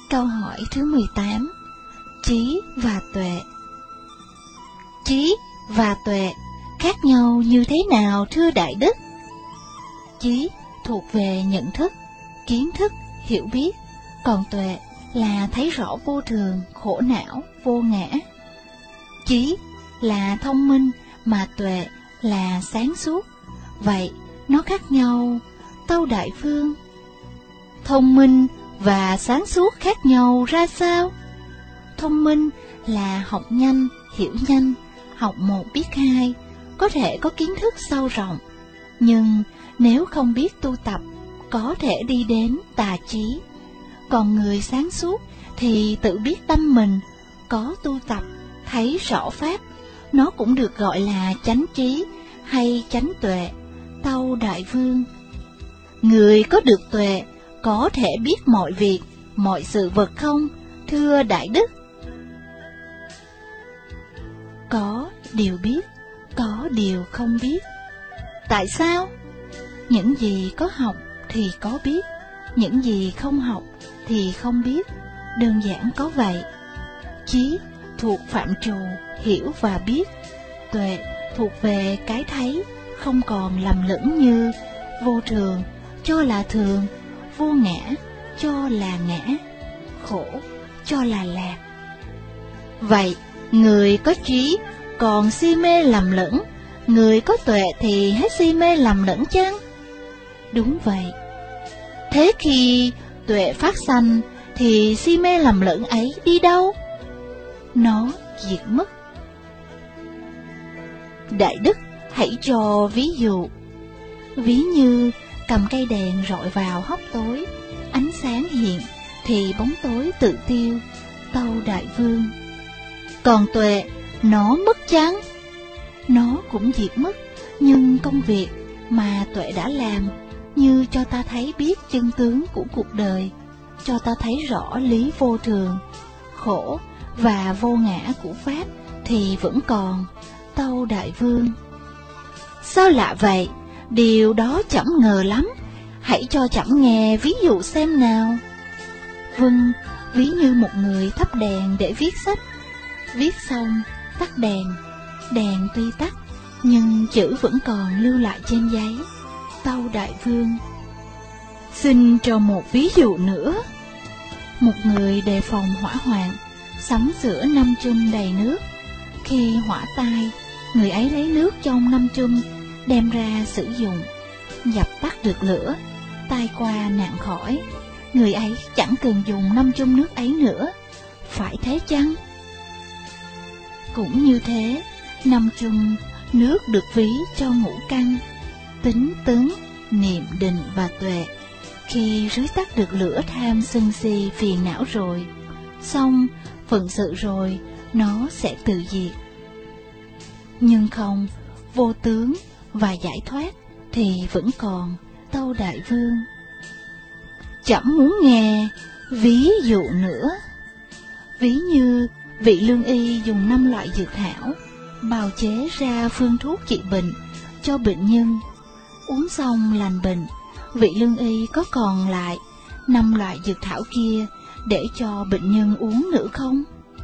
Câu hỏi thứ 18. Trí và tuệ. Trí và tuệ khác nhau như thế nào thưa Đại Đức? Trí thuộc về nhận thức, kiến thức, hiểu biết, còn tuệ là thấy rõ vô thường, khổ não, vô ngã. Trí là thông minh mà tuệ là sáng suốt. Vậy nó khác nhau tâu Đại Vương? Thông minh và sáng suốt khác nhau ra sao? Thông minh là học nhanh, hiểu nhanh, học một biết hai, có thể có kiến thức sâu rộng. Nhưng nếu không biết tu tập, có thể đi đến tà trí. Còn người sáng suốt thì tự biết tâm mình, có tu tập, thấy rõ pháp, nó cũng được gọi là chánh trí hay chánh tuệ, tâu Đại Vương. Người có được tuệ có thể biết mọi việc, mọi sự vật không, thưa Đại Đức? Có điều biết, có điều không biết. Tại sao? Những gì có học thì có biết, những gì không học thì không biết, đơn giản có vậy. Trí thuộc phạm trù hiểu và biết, tuệ thuộc về cái thấy, không còn lầm lẫn như vô thường cho là thường, vô ngã cho là ngã, khổ cho là lạc. Vậy người có trí còn si mê lầm lẫn, người có tuệ thì hết si mê lầm lẫn chăng? Đúng vậy. Thế khi tuệ phát sanh thì si mê lầm lẫn ấy đi đâu? Nó diệt mất. Đại Đức hãy cho ví dụ. Ví như cầm cây đèn rọi vào hốc tối, ánh sáng hiện thì bóng tối tự tiêu, tâu Đại Vương. Còn tuệ nó mất chăng? Nó cũng diệt mất, nhưng công việc mà tuệ đã làm như cho ta thấy biết chân tướng của cuộc đời, cho ta thấy rõ lý vô thường, khổ và vô ngã của Pháp thì vẫn còn, tâu Đại Vương. Sao lạ vậy? Điều đó chẳng ngờ lắm. Hãy cho chẳng nghe ví dụ xem nào. Vâng, ví như một người thắp đèn để viết sách. Viết xong, tắt đèn. Đèn tuy tắt, nhưng chữ vẫn còn lưu lại trên giấy, tâu Đại Vương. Xin cho một ví dụ nữa. Một người đề phòng hỏa hoạn, sắm sửa 5 chum đầy nước. Khi hỏa tai, người ấy lấy nước trong 5 chum đem ra sử dụng, dập tắt được lửa, tai qua nạn khỏi. Người ấy chẳng cần dùng 5 chum nước ấy nữa, phải thế chăng? Cũng như thế, 5 chum nước được ví cho ngũ căn, tính, tấn, niệm, định và tuệ. Khi rưới tắt được lửa tham sân si phiền não rồi, xong phận sự rồi, nó sẽ tự diệt. Nhưng không, vô tướng và giải thoát thì vẫn còn, tâu Đại Vương. Chẳng muốn nghe ví dụ nữa. Ví như vị lương y dùng 5 loại dược thảo bào chế ra phương thuốc trị bệnh cho bệnh nhân. Uống xong lành bệnh, vị lương y có còn lại 5 loại dược thảo kia để cho bệnh nhân uống nữa không?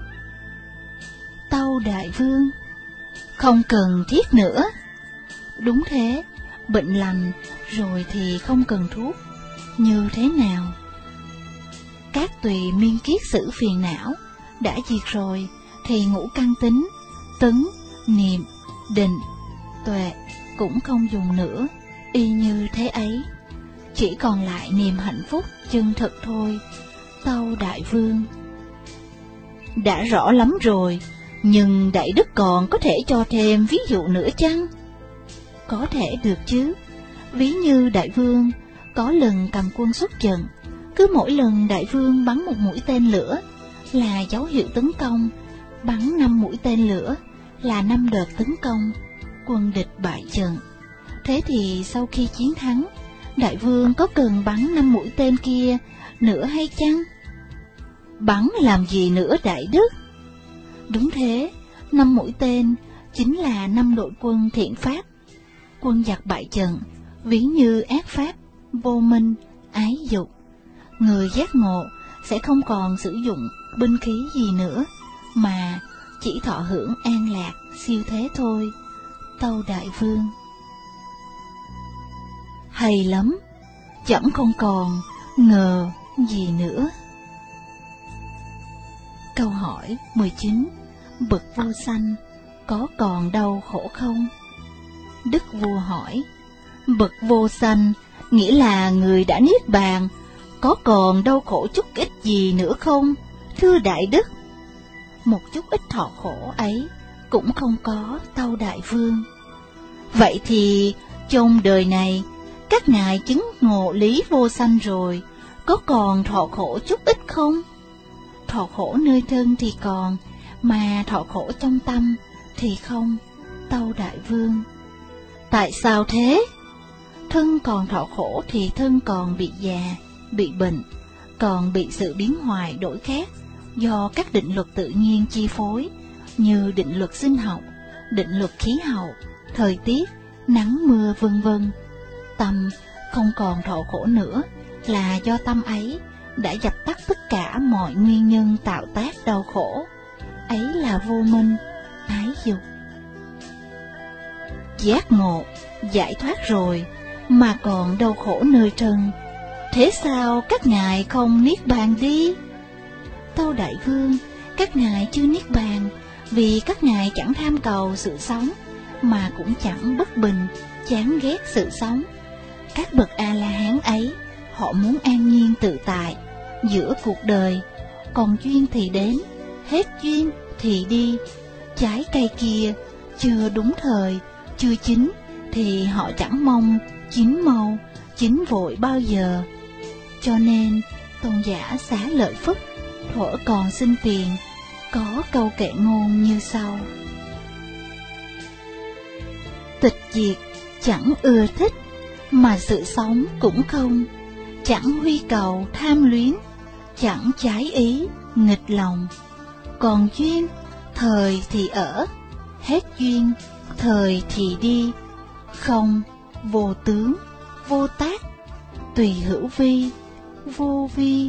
Tâu Đại Vương. Không cần thiết nữa. Đúng thế, bệnh lành rồi thì không cần thuốc. Như thế nào? Các tùy miên kiết sử phiền não đã diệt rồi thì ngũ căn tính, tấn, niệm, định, tuệ cũng không dùng nữa, y như thế ấy. Chỉ còn lại niềm hạnh phúc chân thật thôi, tâu Đại Vương. Đã rõ lắm rồi, nhưng Đại Đức còn có thể cho thêm ví dụ nữa chăng? Có thể được chứ. Ví như Đại Vương có lần cầm quân xuất trận, cứ mỗi lần Đại Vương bắn một mũi tên lửa là dấu hiệu tấn công, bắn 5 mũi tên lửa là 5 đợt tấn công, quân địch bại trận. Thế thì sau khi chiến thắng, Đại Vương có cần bắn 5 mũi tên kia nữa hay chăng? Bắn làm gì nữa Đại Đức? Đúng thế, 5 mũi tên chính là 5 đội quân thiện pháp. Quân giặc bại trận, ví như ác pháp, vô minh, ái dục. Người giác ngộ sẽ không còn sử dụng binh khí gì nữa, mà chỉ thọ hưởng an lạc siêu thế thôi. Tâu Đại Vương: hay lắm, trẫm không còn ngờ gì nữa. Câu hỏi 19. Bậc vô sanh có còn đau khổ không? Đức vua hỏi: bậc vô sanh nghĩa là người đã niết bàn, có còn đau khổ chút ít gì nữa không, thưa Đại Đức? Một chút ít thọ khổ ấy cũng không có, tâu Đại Vương. Vậy thì trong đời này các ngài chứng ngộ lý vô sanh rồi, có còn thọ khổ chút ít không? Thọ khổ nơi thân thì còn, mà thọ khổ trong tâm thì không, tâu Đại Vương. Tại sao thế? Thân còn thọ khổ thì thân còn bị già, bị bệnh, còn bị sự biến hoại đổi khác do các định luật tự nhiên chi phối, như định luật sinh học, định luật khí hậu, thời tiết, nắng mưa vân vân. Tâm không còn thọ khổ nữa là do tâm ấy đã dập tắt tất cả mọi nguyên nhân tạo tác đau khổ, ấy là vô minh, ái dục. Giác ngộ, giải thoát rồi mà còn đau khổ nơi trần, thế sao các ngài không niết bàn đi? Tâu Đại Vương, các ngài chưa niết bàn, vì các ngài chẳng tham cầu sự sống, mà cũng chẳng bất bình, chán ghét sự sống. Các bậc A-la-hán ấy, họ muốn an nhiên tự tại giữa cuộc đời, còn duyên thì đến, hết duyên thì đi. Trái cây kia chưa đúng thời, chưa chín, thì họ chẳng mong chín mau, chín vội bao giờ. Cho nên tôn giả Xá Lợi Phất thuở còn xin tiền, có câu kệ ngôn như sau: tịch diệt chẳng ưa thích, mà sự sống cũng không, chẳng huy cầu tham luyến, chẳng trái ý nghịch lòng. Còn duyên thời thì ở, hết duyên thời thì đi. Không vô tướng, vô tác, tùy hữu vi, vô vi.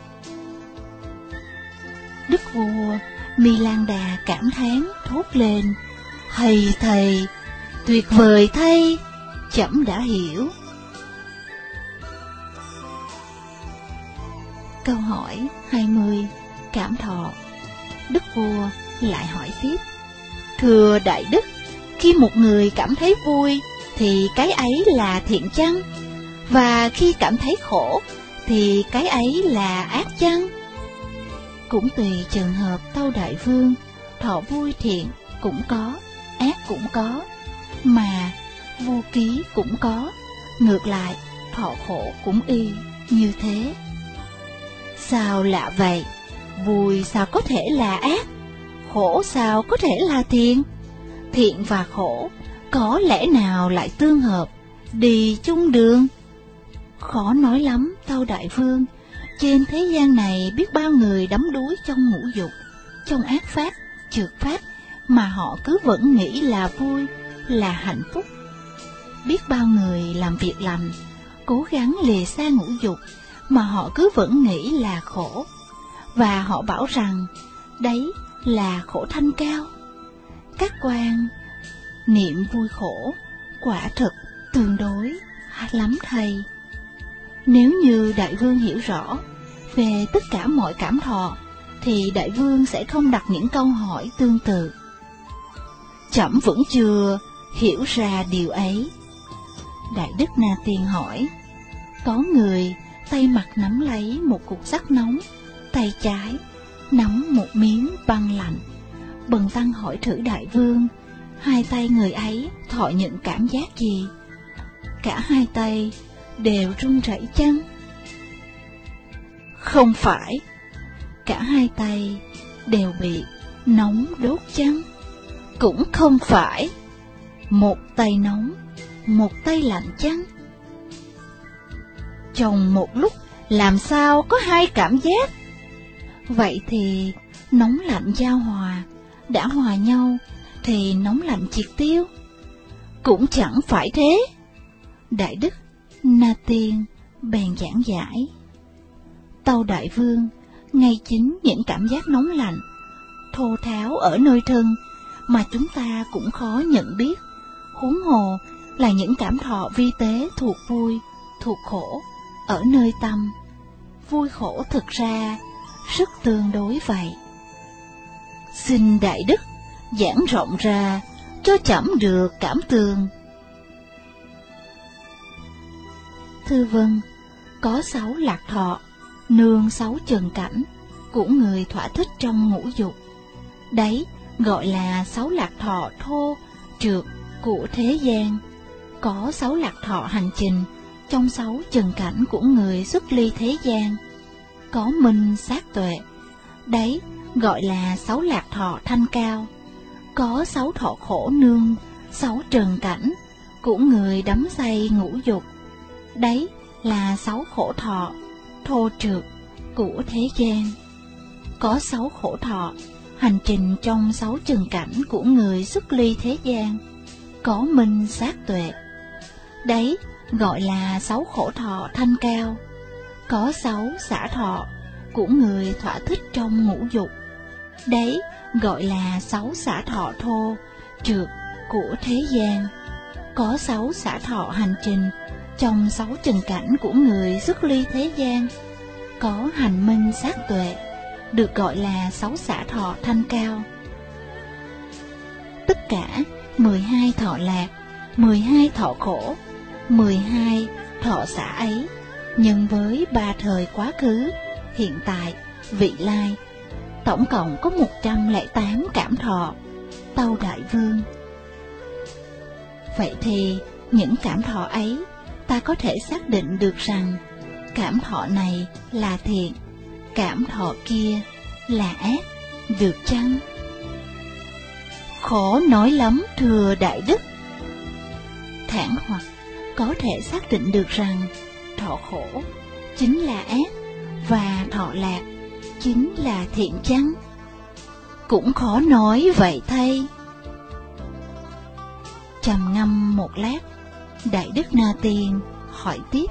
Đức vua Mi Lan Đà cảm thán thốt lên: hay thầy, tuyệt vời thay, trẫm đã hiểu. Câu hỏi 20. Cảm thọ. Đức vua lại hỏi tiếp: thưa Đại Đức, khi một người cảm thấy vui thì cái ấy là thiện chăng? Và khi cảm thấy khổ thì cái ấy là ác chăng? Cũng tùy trường hợp, tâu Đại Vương. Thọ vui thiện cũng có, ác cũng có, mà vô ký cũng có. Ngược lại, thọ khổ cũng y như thế. Sao lạ vậy? Vui sao có thể là ác? Khổ sao có thể là thiện? Thiện và khổ có lẽ nào lại tương hợp, đi chung đường? Khó nói lắm, tâu Đại Vương. Trên thế gian này biết bao người đắm đuối trong ngũ dục, trong ác pháp, trượt pháp, mà họ cứ vẫn nghĩ là vui, là hạnh phúc. Biết bao người làm việc lành, cố gắng lìa xa ngũ dục, mà họ cứ vẫn nghĩ là khổ, và họ bảo rằng đấy là khổ thanh cao. Các quan niệm vui khổ quả thực tương đối lắm thầy. Nếu như Đại Vương hiểu rõ về tất cả mọi cảm thọ, thì Đại Vương sẽ không đặt những câu hỏi tương tự. Trẫm vẫn chưa hiểu ra điều ấy. Đại Đức Na Tiên hỏi: có người tay mặt nắm lấy một cục sắt nóng, tay trái nắm một miếng băng lạnh. Bần tăng hỏi thử Đại Vương, hai tay người ấy thọ nhận cảm giác gì? Cả hai tay đều run rẩy chăng? Không phải. Cả hai tay đều bị nóng đốt chăng? Cũng không phải. Một tay nóng, một tay lạnh chăng? Trong một lúc làm sao có hai cảm giác? Vậy thì nóng lạnh giao hòa, đã hòa nhau thì nóng lạnh triệt tiêu? Cũng chẳng phải thế. Đại Đức Na Tiên bèn giảng giải: tâu Đại Vương, ngay chính những cảm giác nóng lạnh, thô tháo ở nơi thân mà chúng ta cũng khó nhận biết, huống hồ là những cảm thọ vi tế thuộc vui, thuộc khổ, ở nơi tâm. Vui khổ thực ra rất tương đối vậy. Xin Đại Đức giảng rộng ra cho trẫm được cảm tường. Thưa vâng, có 6 lạc thọ, nương 6 trần cảnh của người thỏa thích trong ngũ dục. Đấy gọi là 6 lạc thọ thô, trượt của thế gian. Có 6 lạc thọ hành trình trong 6 trần cảnh của người xuất ly thế gian. Có minh sát tuệ, đấy gọi là 6 lạc thọ thanh cao. Có 6 thọ khổ nương 6 trần cảnh của người đắm say ngũ dục. Đấy là 6 khổ thọ thô trượt của thế gian. Có 6 khổ thọ hành trình trong 6 trần cảnh của người xuất ly thế gian. Có minh sát tuệ, đấy gọi là 6 khổ thọ thanh cao. Có 6 xả thọ của người thỏa thích trong ngũ dục. Đấy gọi là 6 xả thọ thô, trượt của thế gian. Có 6 xả thọ hành trình trong 6 trần cảnh của người xuất ly thế gian. Có hành minh sát tuệ, được gọi là 6 xả thọ thanh cao. Tất cả 12 thọ lạc, 12 thọ khổ, 12 thọ xả ấy, nhân với 3 thời quá khứ, hiện tại, vị lai, tổng cộng có 108 cảm thọ, tâu Đại Vương. Vậy thì những cảm thọ ấy, ta có thể xác định được rằng cảm thọ này là thiện, cảm thọ kia là ác, được chăng? Khó nói lắm thưa Đại Đức. Thản hoặc có thể xác định được rằng thọ khổ chính là ác và thọ lạc chính là thiện chăng? Cũng khó nói vậy thay. Trầm ngâm một lát, Đại Đức Na Tiên hỏi tiếp.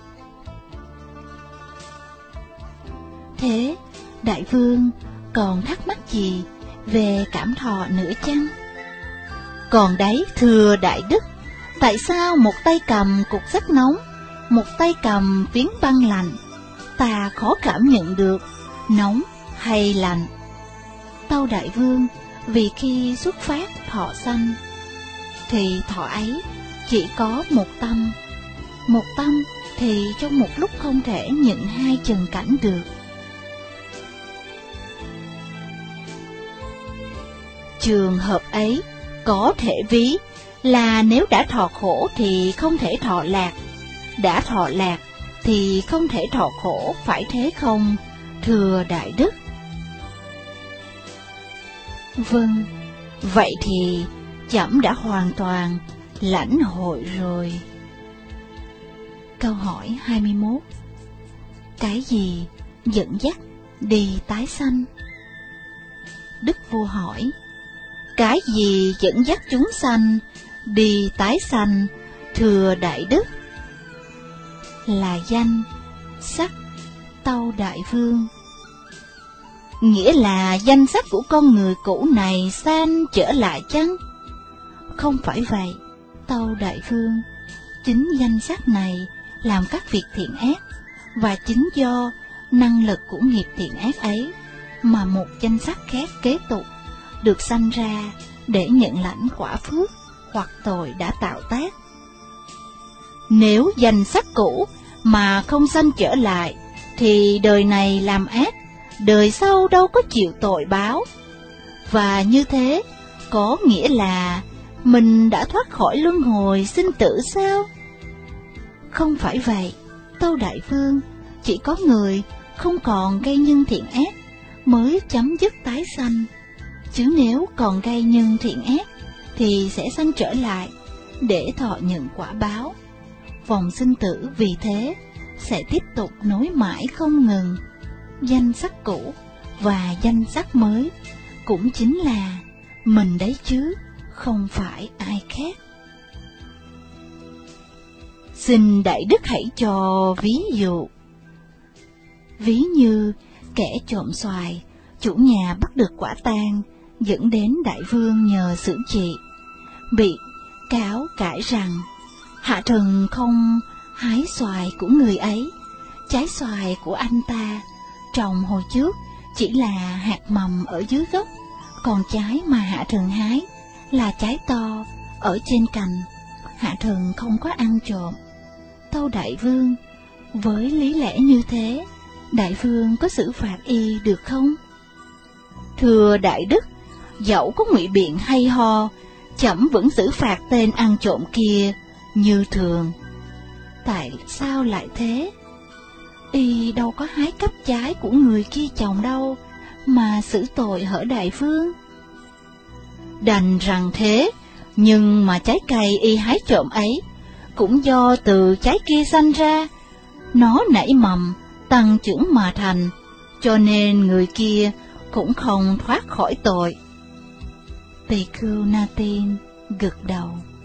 Thế Đại Vương còn thắc mắc gì về cảm thọ nữa chăng? Còn đấy thưa Đại Đức, tại sao một tay cầm cục sắt nóng, một tay cầm phiến băng lạnh, ta khó cảm nhận được nóng hay lạnh? Tâu Đại Vương, vì khi xuất phát thọ sanh, thì thọ ấy chỉ có một tâm. Một tâm thì trong một lúc không thể nhận hai trần cảnh được. Trường hợp ấy có thể ví là nếu đã thọ khổ thì không thể thọ lạc, đã thọ lạc thì không thể thọ khổ, phải thế không, thưa Đại Đức? Vâng, vậy thì trẫm đã hoàn toàn lãnh hội rồi. Câu hỏi 21. Cái gì dẫn dắt đi tái sanh? Đức Vua hỏi, cái gì dẫn dắt chúng sanh đi tái sanh, thưa Đại Đức? Là danh, sắc, tâu Đại Vương. Nghĩa là danh sắc của con người cũ này sanh trở lại chăng? Không phải vậy, tâu Đại Vương. Chính danh sắc này làm các việc thiện ác, và chính do năng lực của nghiệp thiện ác ấy mà một danh sắc khác kế tục được sanh ra để nhận lãnh quả phước hoặc tội đã tạo tác. Nếu danh sắc cũ mà không sanh trở lại, thì đời này làm ác, đời sau đâu có chịu tội báo. Và như thế có nghĩa là mình đã thoát khỏi luân hồi sinh tử sao? Không phải vậy, tâu Đại Vương. Chỉ có người không còn gây nhân thiện ác mới chấm dứt tái sanh, chứ nếu còn gây nhân thiện ác thì sẽ sanh trở lại để thọ nhận quả báo. Vòng sinh tử vì thế sẽ tiếp tục nối mãi không ngừng. Danh sắc cũ và danh sắc mới cũng chính là mình đấy chứ không phải ai khác. Xin Đại Đức hãy cho ví dụ. Ví như Kẻ trộm xoài, chủ nhà bắt được quả tang, dẫn đến đại vương nhờ xử trị. Bị cáo cãi rằng hạ thần không hái xoài của người ấy, trái xoài của anh ta trồng hồi trước chỉ là hạt mầm ở dưới gốc, còn trái mà hạ thần hái là trái to ở trên cành. Hạ thần không có ăn trộm. Tâu đại vương, với lý lẽ như thế, đại vương có xử phạt y được không? Thưa đại đức, dẫu có ngụy biện hay ho, trẫm vẫn xử phạt tên ăn trộm kia như thường. Tại sao lại thế? Y đâu có hái cắp trái của người kia trồng đâu, mà xử tội hở đại vương. Đành rằng thế, nhưng mà trái cây y hái trộm ấy cũng do từ trái kia sanh ra, nó nảy mầm, tăng trưởng mà thành, cho nên người kia cũng không thoát khỏi tội. Bhikkhu Natin gật đầu.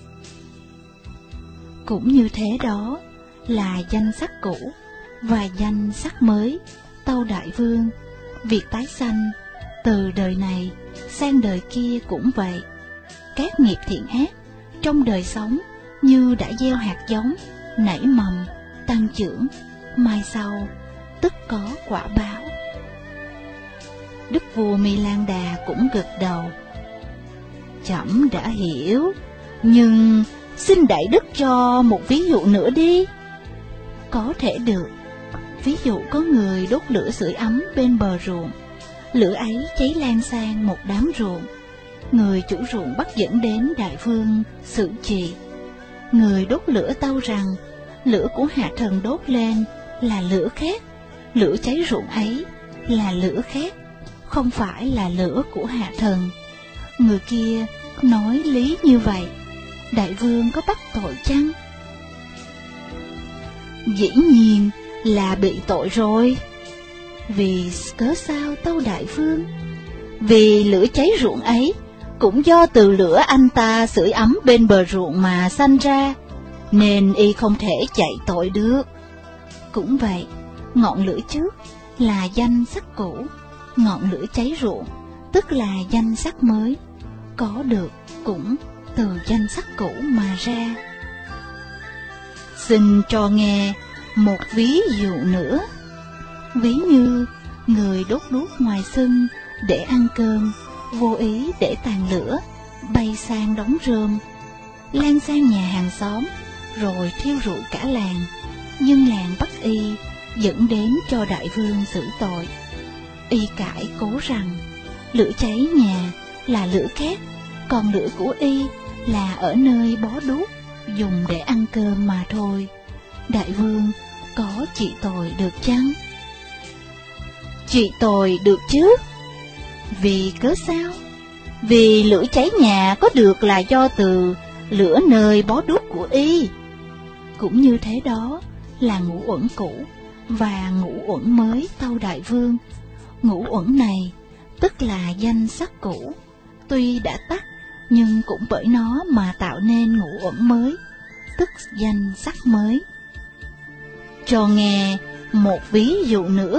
Cũng như thế đó là danh sắc cũ và danh sắc mới, tâu đại vương. Việc tái sanh từ đời này sang đời kia cũng vậy. Các nghiệp thiện ác trong đời sống như đã gieo hạt giống, nảy mầm, tăng trưởng, mai sau tức có quả báo. Đức vua Mi Lan Đà cũng gật đầu. Trẫm đã hiểu, nhưng xin đại đức cho một ví dụ nữa đi. Có thể được. Ví dụ có người đốt lửa sưởi ấm bên bờ ruộng, lửa ấy cháy lan sang một đám ruộng. Người chủ ruộng bắt dẫn đến đại vương xử trị. Người đốt lửa tâu rằng lửa của hạ thần đốt lên là lửa khác, lửa cháy ruộng ấy là lửa khác, không phải là lửa của hạ thần. Người kia nói lý như vậy, đại vương có bắt tội chăng? Dĩ nhiên là bị tội rồi. Vì cớ sao tâu đại vương? Vì lửa cháy ruộng ấy cũng do từ lửa anh ta sưởi ấm bên bờ ruộng mà sanh ra, nên y không thể chạy tội được. Cũng vậy, ngọn lửa trước là danh sắc cũ, ngọn lửa cháy ruộng tức là danh sắc mới, có được cũng từ danh sắc cũ mà ra. Xin cho nghe một ví dụ nữa. Ví như người đốt đuốc ngoài sân để ăn cơm, vô ý để tàn lửa bay sang đống rơm, lan sang nhà hàng xóm, rồi thiêu rụi cả làng. Nhưng làng bắt y, dẫn đến cho đại vương xử tội. Y cãi cố rằng lửa cháy nhà là lửa khác, còn lửa của y là ở nơi bó đuốc dùng để ăn cơm mà thôi. Đại vương có trị tội được chăng? Trị tội được chứ. Vì cớ sao? Vì lửa cháy nhà có được là do từ lửa nơi bó đuốc của y. Cũng như thế đó là ngũ uẩn cũ và ngũ uẩn mới, tâu đại vương. Ngũ uẩn này tức là danh sắc cũ, tuy đã tắt nhưng cũng bởi nó mà tạo nên ngũ uẩn mới, tức danh sắc mới. Cho nghe một ví dụ nữa.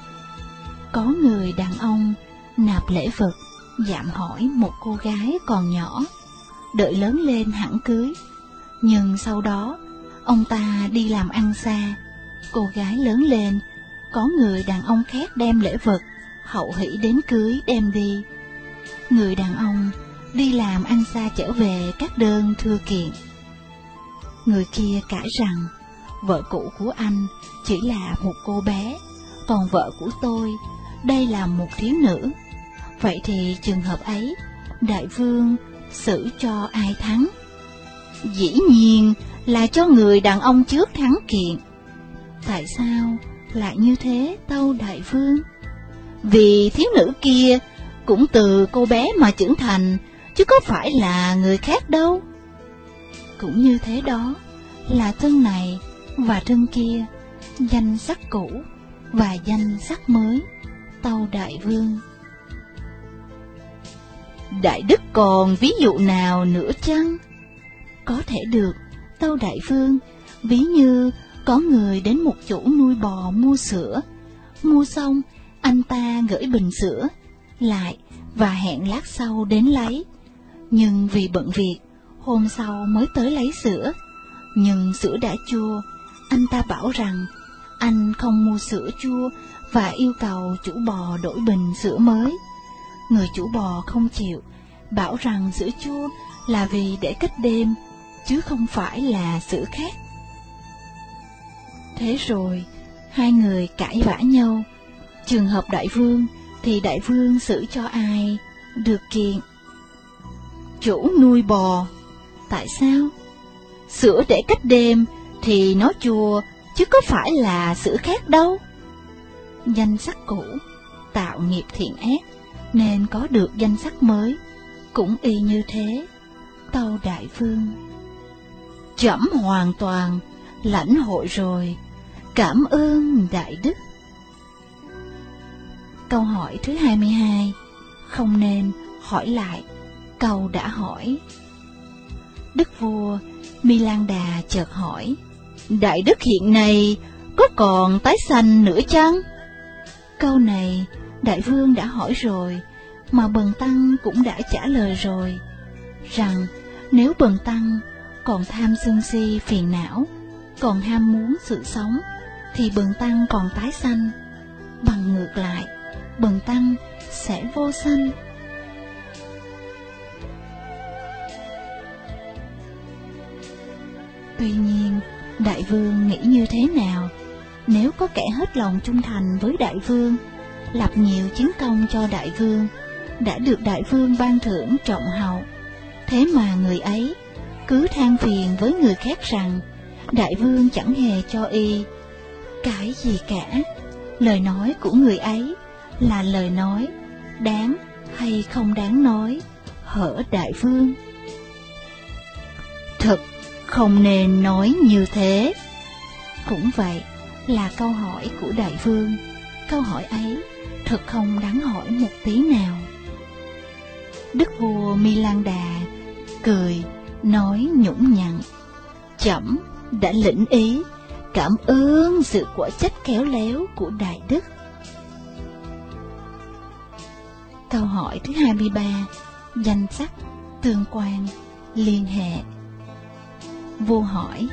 Có người đàn ông nạp lễ vật dạm hỏi một cô gái còn nhỏ, đợi lớn lên hẳn cưới. Nhưng sau đó ông ta đi làm ăn xa, cô gái lớn lên, có người đàn ông khác đem lễ vật hậu hỷ đến cưới đem đi. Người đàn ông đi làm ăn xa trở về các đơn thưa kiện. Người kia cãi rằng vợ cũ của anh chỉ là một cô bé, còn vợ của tôi đây là một thiếu nữ. Vậy thì trường hợp ấy, đại vương xử cho ai thắng? Dĩ nhiên là cho người đàn ông trước thắng kiện. Tại sao lại như thế tâu đại vương? Vì thiếu nữ kia cũng từ cô bé mà trưởng thành, chứ có phải là người khác đâu. Cũng như thế đó là thân này và thân kia, danh sắc cũ và danh sắc mới, tâu đại vương. Đại đức còn ví dụ nào nữa chăng? Có thể được, tâu đại vương. Ví như có người đến một chủ nuôi bò mua sữa, mua xong Anh ta gửi bình sữa lại và hẹn lát sau đến lấy. Nhưng vì bận việc, hôm sau mới tới lấy sữa. Nhưng sữa đã chua, anh ta bảo rằng anh không mua sữa chua và yêu cầu chủ bò đổi bình sữa mới. Người chủ bò không chịu, bảo rằng sữa chua là vì để cách đêm, chứ không phải là sữa khác. Thế rồi, hai người cãi vã nhau. Trường hợp đại vương thì đại vương xử cho ai được kiện. Chủ nuôi bò, tại sao? Sữa để cách đêm thì nó chua, chứ có phải là sữa khác đâu. Danh sắc cũ tạo nghiệp thiện ác, nên có được danh sắc mới, cũng y như thế. Tâu đại vương: trẫm hoàn toàn lãnh hội rồi, cảm ơn đại đức. Câu hỏi thứ 22 không nên hỏi lại câu đã hỏi. Đức vua Milan-đà chợt hỏi: đại đức hiện nay có còn tái sanh nữa chăng? Câu này đại vương đã hỏi rồi, mà bần tăng cũng đã trả lời rồi, rằng nếu bần tăng còn tham sân si phiền não, còn ham muốn sự sống, thì bần tăng còn tái sanh. Bằng ngược lại, bần tăng sẽ vô sanh. Tuy nhiên, đại vương nghĩ như thế nào? Nếu có kẻ hết lòng trung thành với đại vương, lập nhiều chiến công cho đại vương, đã được đại vương ban thưởng trọng hậu, thế mà người ấy cứ than phiền với người khác rằng đại vương chẳng hề cho y cái gì cả, lời nói của người ấy là lời nói đáng hay không đáng nói, hở đại vương? Thật không nên nói như thế. Cũng vậy là câu hỏi của đại vương, câu hỏi ấy thật không đáng hỏi một tí nào. Đức vua Milan-đà cười nói nhũng nhặn: trẫm đã lĩnh ý, cảm ơn sự quả trách khéo léo của đại đức. Câu hỏi thứ 23 danh sắc, tương quan, liên hệ. Vua hỏi: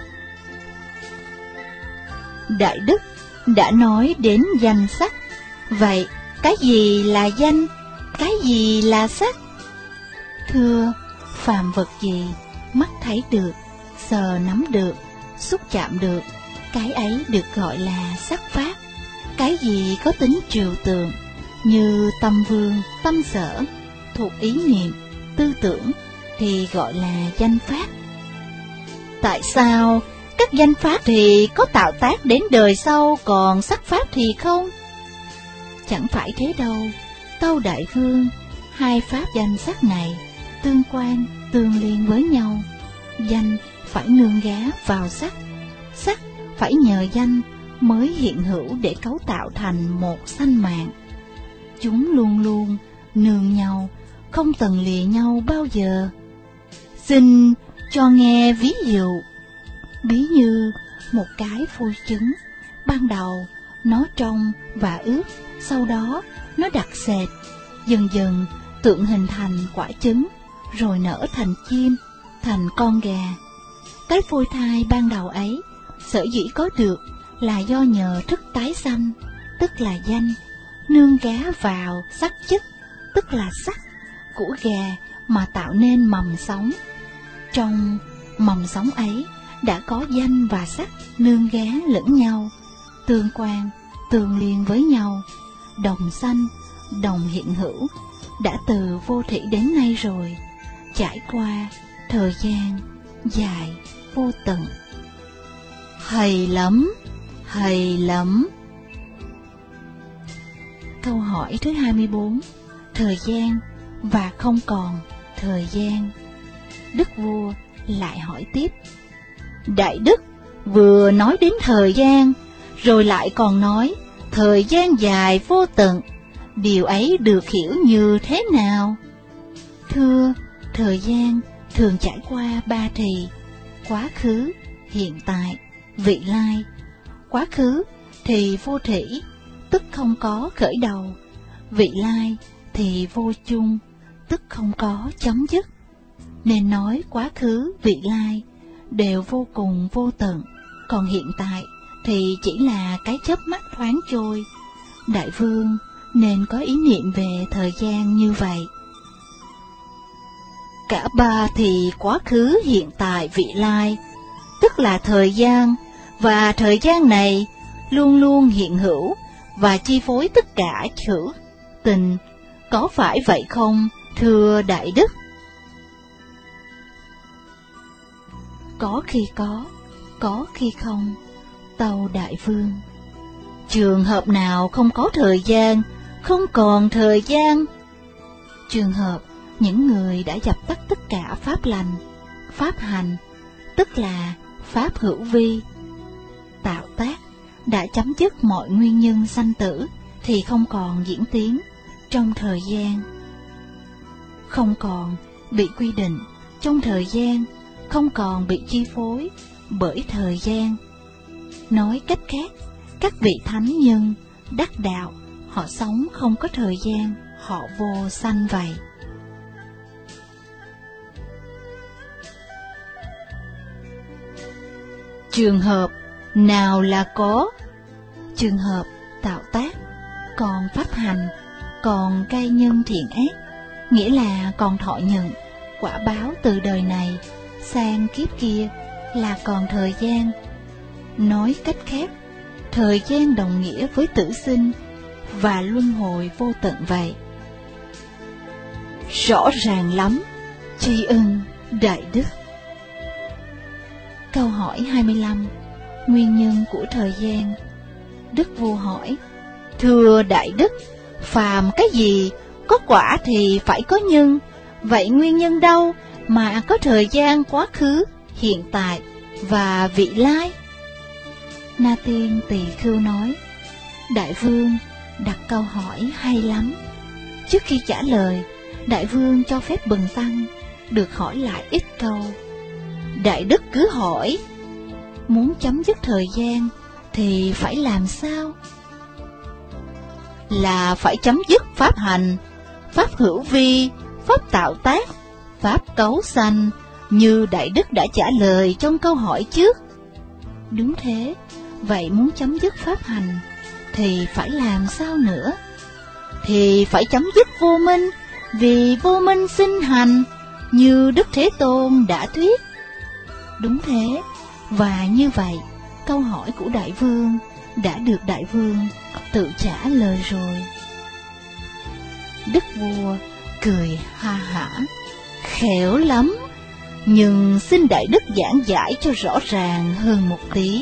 đại đức đã nói đến danh sắc, vậy cái gì là danh, cái gì là sắc? Thưa, phàm vật gì mắt thấy được, sờ nắm được, xúc chạm được, cái ấy được gọi là sắc pháp. Cái gì có tính trừu tượng như tâm vương, tâm sở, thuộc ý niệm, tư tưởng thì gọi là danh pháp. Tại sao các danh pháp thì có tạo tác đến đời sau, còn sắc pháp thì không? Chẳng phải thế đâu, tâu đại vương, hai pháp danh sắc này tương quan, tương liên với nhau. Danh phải nương gá vào sắc, sắc phải nhờ danh mới hiện hữu để cấu tạo thành một sanh mạng. Chúng luôn luôn nương nhau, không từng lìa nhau bao giờ. Xin cho nghe ví dụ. Ví như một cái phôi trứng, ban đầu nó trong và ướt, sau đó nó đặc sệt, dần dần tượng hình thành quả trứng, rồi nở thành chim, thành con gà. Cái phôi thai ban đầu ấy, sở dĩ có được là do nhờ thức tái sanh, tức là danh, nương gá vào sắc chất, tức là sắc của gà mà tạo nên mầm sống. Trong mầm sống ấy đã có danh và sắc nương gá lẫn nhau, tương quan, tương liên với nhau, đồng sanh, đồng hiện hữu, đã từ vô thủy đến nay rồi, trải qua thời gian dài vô tận. Hay lắm, hay lắm. Câu hỏi thứ 24 thời gian và không còn thời gian. Đức vua lại hỏi tiếp: đại đức vừa nói đến thời gian, rồi lại còn nói thời gian dài vô tận, điều ấy được hiểu như thế nào? Thưa, thời gian thường trải qua ba thì: quá khứ, hiện tại, vị lai. Quá khứ thì vô thủy, tức không có khởi đầu. Vị lai thì vô chung, tức không có chấm dứt. Nên nói quá khứ, vị lai đều vô cùng vô tận, còn hiện tại thì chỉ là cái chớp mắt thoáng trôi. Đại vương nên có ý niệm về thời gian như vậy. Cả ba thì quá khứ, hiện tại, vị lai, tức là thời gian, và thời gian này luôn luôn hiện hữu và chi phối tất cả hữu tình, có phải vậy không, thưa Đại Đức? Có khi có khi không, tâu Đại Vương. Trường hợp nào không có thời gian, không còn thời gian? Trường hợp những người đã dập tắt tất cả pháp lành, pháp hành, tức là pháp hữu vi, tạo tác, đã chấm dứt mọi nguyên nhân sanh tử, thì không còn diễn tiến trong thời gian, không còn bị quy định trong thời gian, không còn bị chi phối bởi thời gian. Nói cách khác, các vị thánh nhân đắc đạo, họ sống không có thời gian, họ vô sanh vậy. Trường hợp nào là có? Trường hợp tạo tác, còn pháp hành, còn cai nhân thiện ác, nghĩa là còn thọ nhận quả báo từ đời này sang kiếp kia, là còn thời gian. Nói cách khác, thời gian đồng nghĩa với tử sinh và luân hồi vô tận vậy. Rõ ràng lắm, tri ân Đại Đức. Câu hỏi 25. Nguyên nhân của thời gian. Đức Vua hỏi: thưa Đại Đức, phàm cái gì có quả thì phải có nhân, vậy nguyên nhân đâu mà có thời gian quá khứ, hiện tại và vị lai? Na Tiên Tỳ Khưu nói: Đại Vương đặt câu hỏi hay lắm. Trước khi trả lời, Đại Vương cho phép bần tăng được hỏi lại ít câu. Đại Đức cứ hỏi, muốn chấm dứt thời gian thì phải làm sao? Là phải chấm dứt pháp hành, pháp hữu vi, pháp tạo tác, pháp cấu sanh, như Đại Đức đã trả lời trong câu hỏi trước. Đúng thế, vậy muốn chấm dứt pháp hành thì phải làm sao nữa? Thì phải chấm dứt vô minh, vì vô minh sinh hành, như Đức Thế Tôn đã thuyết. Đúng thế, và như vậy, câu hỏi của Đại Vương đã được Đại Vương tự trả lời rồi. Đức Vua cười ha hả: khéo lắm, nhưng xin Đại Đức giảng giải cho rõ ràng hơn một tí.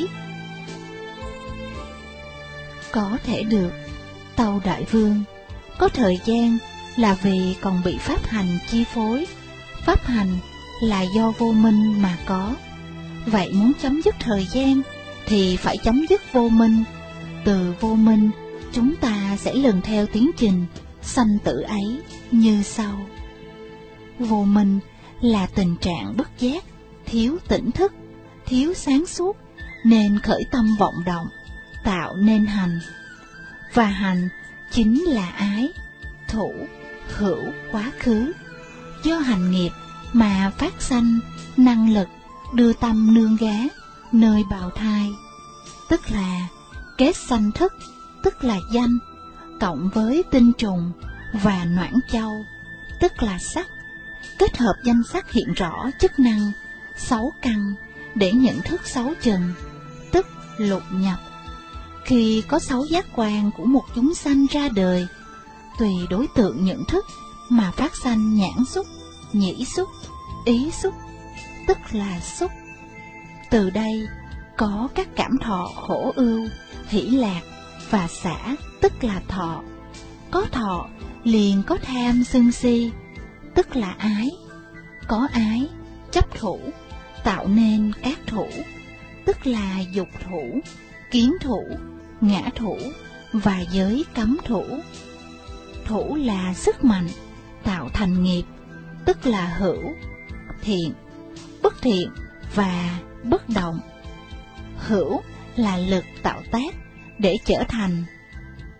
Có thể được, tâu Đại Vương. Có thời gian là vì còn bị pháp hành chi phối. Pháp hành là do vô minh mà có. Vậy muốn chấm dứt thời gian thì phải chấm dứt vô minh. Từ vô minh, chúng ta sẽ lần theo tiến trình sanh tử ấy như sau. Vô minh là tình trạng bất giác, thiếu tỉnh thức, thiếu sáng suốt, nên khởi tâm vọng động, tạo nên hành. Và hành chính là ái, thủ, hữu, quá khứ. Do hành nghiệp mà phát sanh năng lực đưa tâm nương gá nơi bào thai, tức là kết sanh thức, tức là danh, cộng với tinh trùng và noãn châu, tức là sắc, kết hợp danh sắc hiện rõ chức năng 6 căn để nhận thức 6 trần, tức lục nhập. Khi có 6 giác quan của một chúng sanh ra đời, tùy đối tượng nhận thức mà phát sanh nhãn xúc, nhĩ xúc, ý xúc, tức là xúc. Từ đây có các cảm thọ khổ ưu, hỷ lạc và xả, tức là thọ. Có thọ liền có tham sân si, tức là ái. Có ái, chấp thủ, tạo nên các thủ, tức là dục thủ, kiến thủ, ngã thủ và giới cấm thủ. Thủ là sức mạnh, tạo thành nghiệp, tức là hữu, thiện, bất thiện và bất động. Hữu là lực tạo tác để trở thành,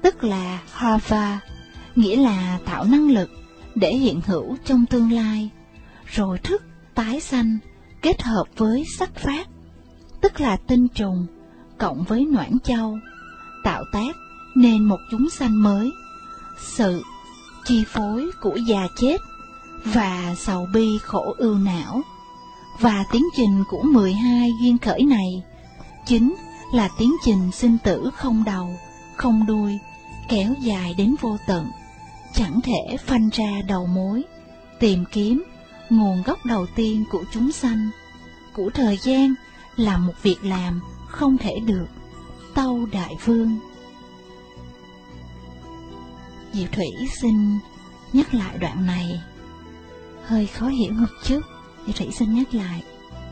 tức là Hava, nghĩa là tạo năng lực để hiện hữu trong tương lai, rồi thức tái sanh kết hợp với sắc phát, tức là tinh trùng cộng với noãn châu, tạo tác nên một chúng sanh mới. Sự chi phối của già chết và sầu bi khổ ưu não, và tiến trình của 12 duyên khởi này chính là tiến trình sinh tử không đầu, không đuôi, kéo dài đến vô tận, chẳng thể phanh ra đầu mối, tìm kiếm nguồn gốc đầu tiên của chúng sanh. Của thời gian là một việc làm không thể được. Tâu Đại Vương. Diệu Thủy xin nhắc lại đoạn này, hơi khó hiểu một chút. Diệu Thủy xin nhắc lại.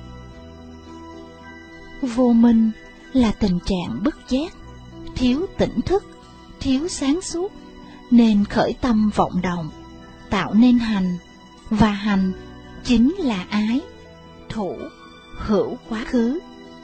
Vô minh là tình trạng bất giác, thiếu tỉnh thức, thiếu sáng suốt, nên khởi tâm vọng động, tạo nên hành, và hành chính là ái, thủ, hữu quá khứ.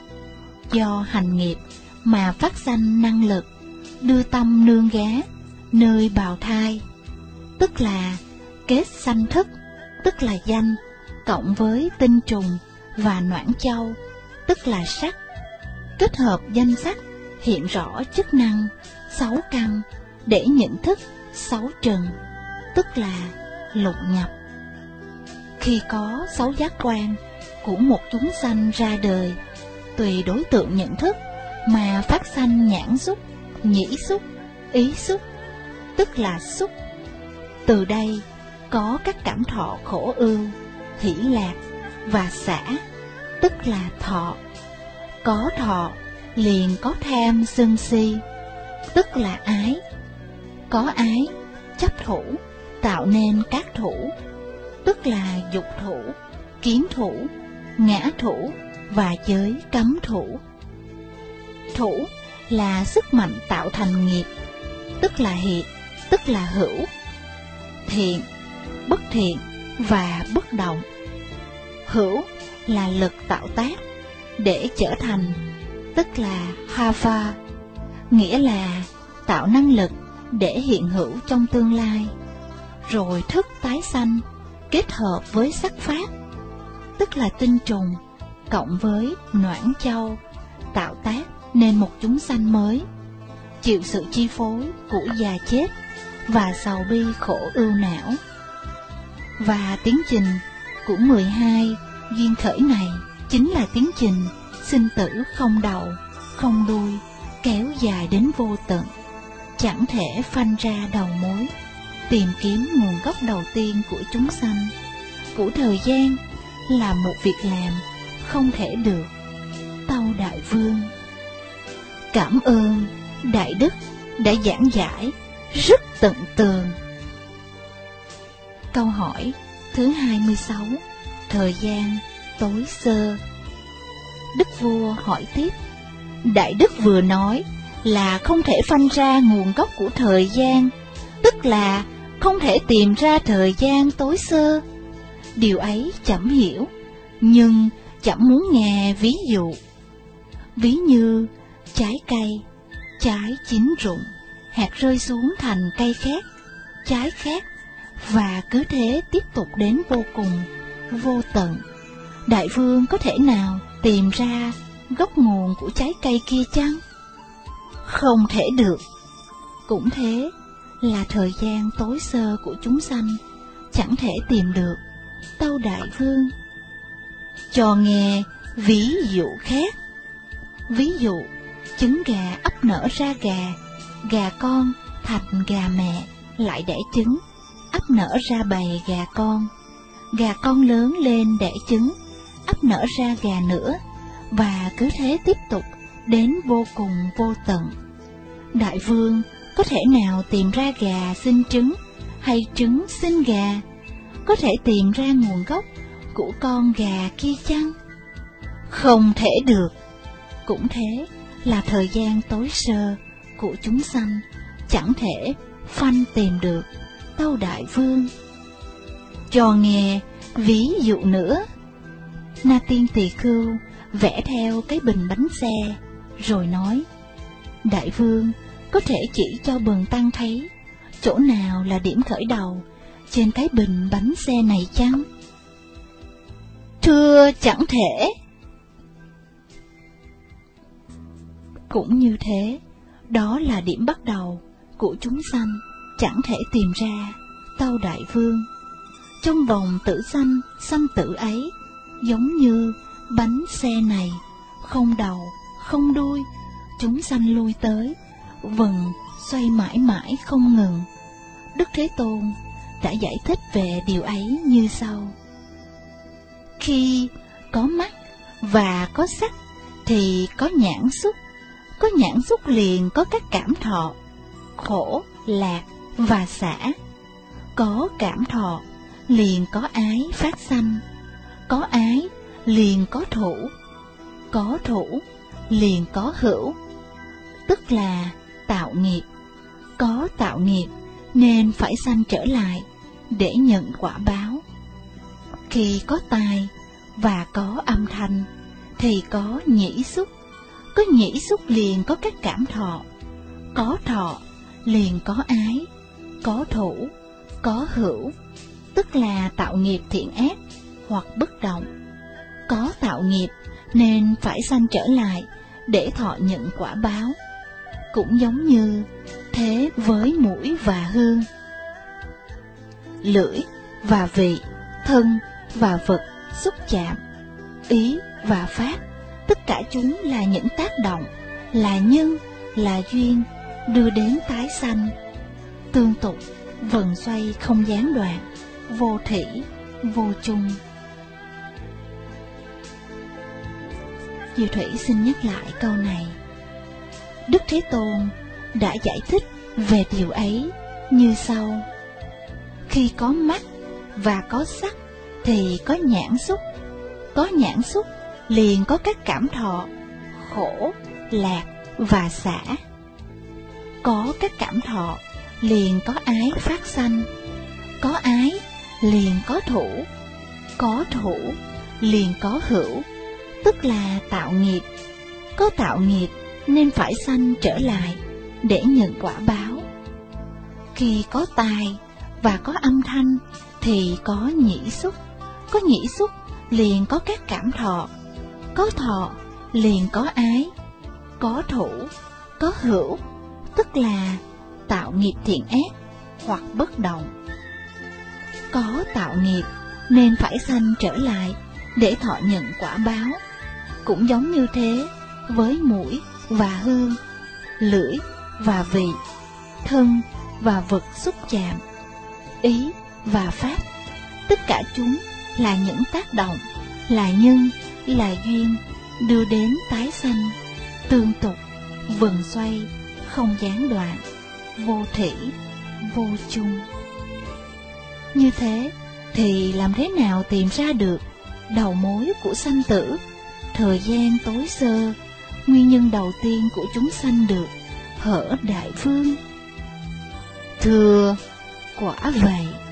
Do hành nghiệp mà phát sanh năng lực, đưa tâm nương ghé nơi bào thai, tức là kết sanh thức, tức là danh, cộng với tinh trùng và noãn châu, tức là sắc, kết hợp danh sắc hiện rõ chức năng 6 căn để nhận thức 6 trần, tức là lục nhập. Khi có 6 giác quan của một chúng sanh ra đời, tùy đối tượng nhận thức mà phát sanh nhãn xúc, nhĩ xúc, ý xúc, tức là xúc. Từ đây có các cảm thọ khổ ưu, hỷ lạc và xả, tức là thọ. Có thọ liền có tham sân si, tức là ái. Có ái, chấp thủ, tạo nên các thủ, tức là dục thủ, kiến thủ, ngã thủ và giới cấm thủ. Thủ là sức mạnh tạo thành nghiệp, tức là hiệp, tức là hữu, thiện, bất thiện và bất động. Hữu là lực tạo tác để trở thành, tức là hava, nghĩa là tạo năng lực để hiện hữu trong tương lai. Rồi thức tái sanh kết hợp với sắc phát, tức là tinh trùng cộng với noãn châu, tạo tác nên một chúng sanh mới, chịu sự chi phối của già chết và sầu bi khổ ưu não. Và tiến trình của 12 duyên khởi này chính là tiến trình sinh tử không đầu, không đuôi, kéo dài đến vô tận, chẳng thể phanh ra đầu mối, tìm kiếm nguồn gốc đầu tiên của chúng sanh. Của thời gian là một việc làm không thể được. Tâu Đại Vương. Cảm ơn Đại Đức đã giảng giải rất tận tường. Câu hỏi thứ 26. Thời gian tối sơ. Đức vua hỏi tiếp: Đại Đức vừa nói là không thể phanh ra nguồn gốc của thời gian, tức là không thể tìm ra thời gian tối sơ. Điều ấy chậm hiểu, nhưng chậm muốn nghe ví dụ. Ví như trái cây, trái chín rụng, hạt rơi xuống thành cây khác, trái khác, và cứ thế tiếp tục đến vô cùng, vô tận. Đại vương có thể nào tìm ra gốc nguồn của trái cây kia chăng? Không thể được. Cũng thế là thời gian tối sơ của chúng sanh chẳng thể tìm được. Tâu Đại Vương. Cho nghe ví dụ khác. Ví dụ, trứng gà ấp nở ra gà, gà con thành gà mẹ lại đẻ trứng, ấp nở ra bầy gà con lớn lên đẻ trứng, ấp nở ra gà nữa, và cứ thế tiếp tục đến vô cùng vô tận. Đại vương có thể nào tìm ra gà sinh trứng hay trứng sinh gà? Có thể tìm ra nguồn gốc của con gà kia chăng? Không thể được. Cũng thế là thời gian tối sơ của chúng sanh chẳng thể phanh tìm được. Tâu Đại Vương. Cho nghe ví dụ nữa. Na Tiên Tỳ Khưu vẽ theo cái bình bánh xe, rồi nói: Đại vương, có thể chỉ cho Bần Tăng thấy chỗ nào là điểm khởi đầu trên cái bình bánh xe này chăng? Thưa chẳng thể. Cũng như thế, đó là điểm bắt đầu của chúng sanh chẳng thể tìm ra, tâu đại vương. Trong vòng tử sanh, sanh tử ấy, giống như bánh xe này, không đầu, không đuôi, chúng sanh lui tới, vần xoay mãi mãi không ngừng. Đức Thế Tôn đã giải thích về điều ấy như sau. Khi có mắt và có sắc thì có nhãn xúc, có nhãn xúc liền có các cảm thọ, khổ, lạc và xả. Có cảm thọ liền có ái phát sanh, có ái liền có thủ liền có hữu, tức là tạo nghiệp. Có tạo nghiệp nên phải sanh trở lại để nhận quả báo. Khi có tai và có âm thanh thì có nhĩ xúc, có nhĩ xúc liền có các cảm thọ, có thọ liền có ái, có thủ, có hữu, tức là tạo nghiệp thiện ác hoặc bất động. Có tạo nghiệp nên phải sanh trở lại để thọ nhận quả báo. Cũng giống như thế với mũi và hương, lưỡi và vị, thân và vật xúc chạm, ý và pháp, tất cả chúng là những tác động, là nhân, là duyên, đưa đến tái sanh, tương tục, vần xoay không gián đoạn, vô thỉ, vô chung. Diệu Thủy xin nhắc lại câu này. Đức Thế Tôn đã giải thích về điều ấy như sau. Khi có mắt và có sắc thì có nhãn xúc, có nhãn xúc liền có các cảm thọ, khổ, lạc và xả. Có các cảm thọ liền có ái phát sanh, có ái liền có thủ liền có hữu, tức là tạo nghiệp. Có tạo nghiệp nên phải sanh trở lại để nhận quả báo. Khi có tai và có âm thanh thì có nhĩ xúc, có nhĩ xúc liền có các cảm thọ, có thọ liền có ái, có thủ, có hữu, tức là tạo nghiệp thiện ác hoặc bất động. Có tạo nghiệp nên phải sanh trở lại để thọ nhận quả báo. Cũng giống như thế với mũi và hương, lưỡi và vị, thân và vật xúc chạm, ý và pháp, tất cả chúng là những tác động, là nhân, là duyên, đưa đến tái sanh, tương tục, vần xoay, không gián đoạn, vô thỉ, vô chung. Như thế thì làm thế nào tìm ra được đầu mối của sanh tử, thời gian tối sơ, nguyên nhân đầu tiên của chúng sanh được, hở đại vương? Thưa, quả vậy.